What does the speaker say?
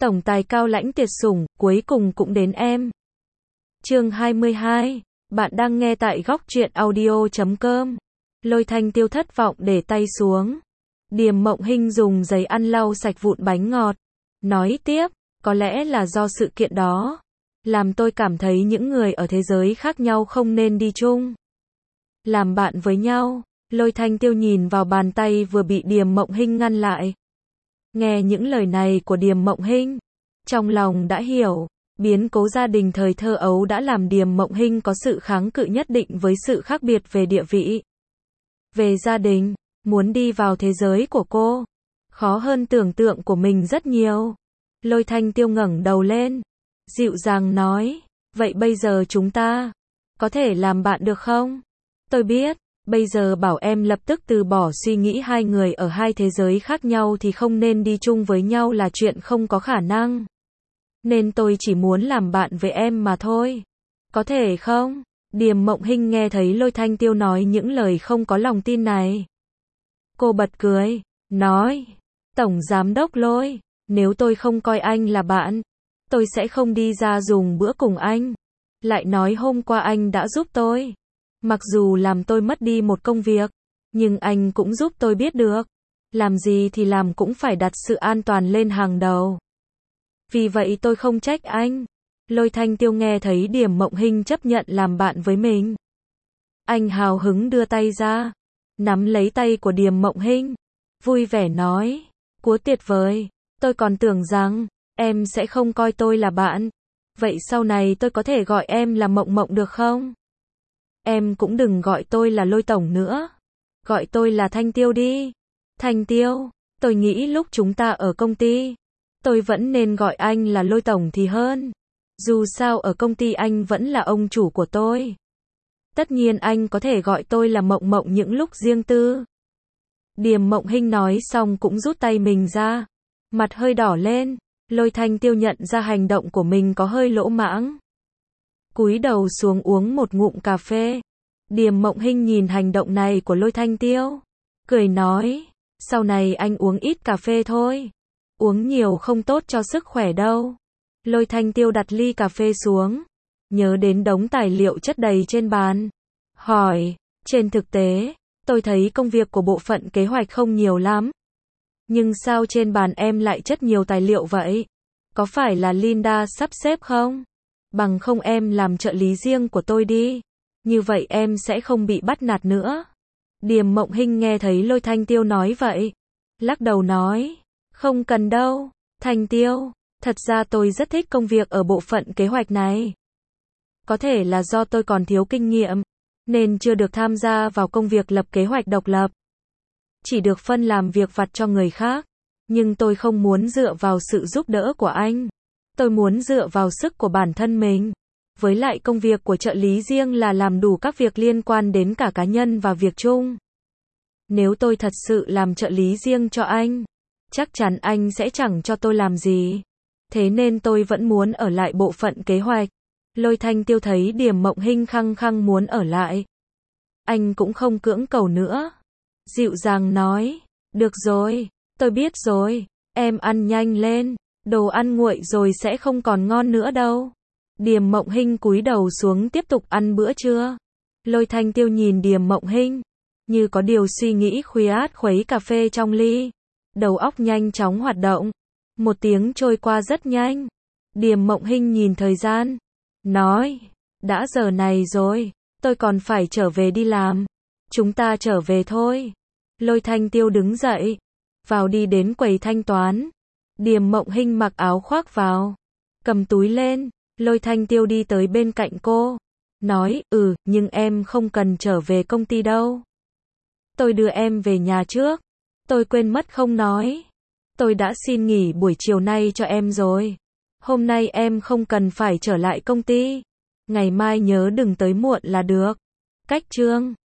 Tổng tài cao lãnh tuyệt sủng, cuối cùng cũng đến em. Chương 22. Bạn đang nghe tại góc truyện audio.com. Lôi Thanh Tiêu thất vọng để tay xuống. Điềm Mộng Hinh dùng giấy ăn lau sạch vụn bánh ngọt. Nói tiếp, có lẽ là do sự kiện đó. Làm tôi cảm thấy những người ở thế giới khác nhau không nên đi chung. Làm bạn với nhau. Lôi Thanh Tiêu nhìn vào bàn tay vừa bị Điềm Mộng Hinh ngăn lại. Nghe những lời này của Điềm Mộng Hinh, trong lòng đã hiểu, biến cố gia đình thời thơ ấu đã làm Điềm Mộng Hinh có sự kháng cự nhất định với sự khác biệt về địa vị, về gia đình, muốn đi vào thế giới của cô, khó hơn tưởng tượng của mình rất nhiều. Lôi Thanh Tiêu ngẩng đầu lên, dịu dàng nói, vậy bây giờ chúng ta có thể làm bạn được không? Tôi biết, bây giờ bảo em lập tức từ bỏ suy nghĩ hai người ở hai thế giới khác nhau thì không nên đi chung với nhau là chuyện không có khả năng. Nên tôi chỉ muốn làm bạn với em mà thôi. Có thể không? Điềm Mộng Hinh nghe thấy Lôi Thanh Tiêu nói những lời không có lòng tin này. Cô bật cười, nói, Tổng Giám đốc Lôi, nếu tôi không coi anh là bạn, tôi sẽ không đi ra dùng bữa cùng anh. Lại nói hôm qua anh đã giúp tôi. Mặc dù làm tôi mất đi một công việc, nhưng anh cũng giúp tôi biết được. Làm gì thì làm cũng phải đặt sự an toàn lên hàng đầu. Vì vậy tôi không trách anh. Lôi Thanh Tiêu nghe thấy Điềm Mộng Hinh chấp nhận làm bạn với mình. Anh hào hứng đưa tay ra, nắm lấy tay của Điềm Mộng Hinh, vui vẻ nói, quá tuyệt vời, tôi còn tưởng rằng em sẽ không coi tôi là bạn. Vậy sau này tôi có thể gọi em là Mộng Mộng được không? Em cũng đừng gọi tôi là Lôi Tổng nữa. Gọi tôi là Thanh Tiêu đi. Thanh Tiêu, tôi nghĩ lúc chúng ta ở công ty, tôi vẫn nên gọi anh là Lôi Tổng thì hơn. Dù sao ở công ty anh vẫn là ông chủ của tôi. Tất nhiên anh có thể gọi tôi là Mộng Mộng những lúc riêng tư. Điềm Mộng Hinh nói xong cũng rút tay mình ra. Mặt hơi đỏ lên. Lôi Thanh Tiêu nhận ra hành động của mình có hơi lỗ mãng. Cúi đầu xuống uống một ngụm cà phê. Điềm Mộng Hinh nhìn hành động này của Lôi Thanh Tiêu, cười nói, sau này anh uống ít cà phê thôi. Uống nhiều không tốt cho sức khỏe đâu. Lôi Thanh Tiêu đặt ly cà phê xuống, nhớ đến đống tài liệu chất đầy trên bàn. Hỏi, trên thực tế, tôi thấy công việc của bộ phận kế hoạch không nhiều lắm. Nhưng sao trên bàn em lại chất nhiều tài liệu vậy? Có phải là Linda sắp xếp không? Bằng không em làm trợ lý riêng của tôi đi. Như vậy em sẽ không bị bắt nạt nữa. Điềm Mộng Hinh nghe thấy Lôi Thanh Tiêu nói vậy, lắc đầu nói, không cần đâu, Thanh Tiêu, thật ra tôi rất thích công việc ở bộ phận kế hoạch này. Có thể là do tôi còn thiếu kinh nghiệm, nên chưa được tham gia vào công việc lập kế hoạch độc lập. Chỉ được phân làm việc vặt cho người khác, nhưng tôi không muốn dựa vào sự giúp đỡ của anh. Tôi muốn dựa vào sức của bản thân mình. Với lại công việc của trợ lý riêng là làm đủ các việc liên quan đến cả cá nhân và việc chung. Nếu tôi thật sự làm trợ lý riêng cho anh, chắc chắn anh sẽ chẳng cho tôi làm gì. Thế nên tôi vẫn muốn ở lại bộ phận kế hoạch. Lôi Thanh Tiêu thấy Điềm Mộng Hinh khăng khăng muốn ở lại. Anh cũng không cưỡng cầu nữa. Dịu dàng nói, được rồi, tôi biết rồi, em ăn nhanh lên, đồ ăn nguội rồi sẽ không còn ngon nữa đâu. Điềm Mộng Hinh cúi đầu xuống tiếp tục ăn bữa trưa. Lôi Thanh Tiêu nhìn Điềm Mộng Hinh, như có điều suy nghĩ khuấy cà phê trong ly. Đầu óc nhanh chóng hoạt động. Một tiếng trôi qua rất nhanh. Điềm Mộng Hinh nhìn thời gian, nói, đã giờ này rồi, tôi còn phải trở về đi làm. Chúng ta trở về thôi. Lôi Thanh Tiêu đứng dậy, vào đi đến quầy thanh toán. Điềm Mộng Hinh mặc áo khoác vào, cầm túi lên. Lôi Thanh Tiêu đi tới bên cạnh cô, nói, nhưng em không cần trở về công ty đâu. Tôi đưa em về nhà trước. Tôi quên mất không nói. Tôi đã xin nghỉ buổi chiều nay cho em rồi. Hôm nay em không cần phải trở lại công ty. Ngày mai nhớ đừng tới muộn là được. Cách chương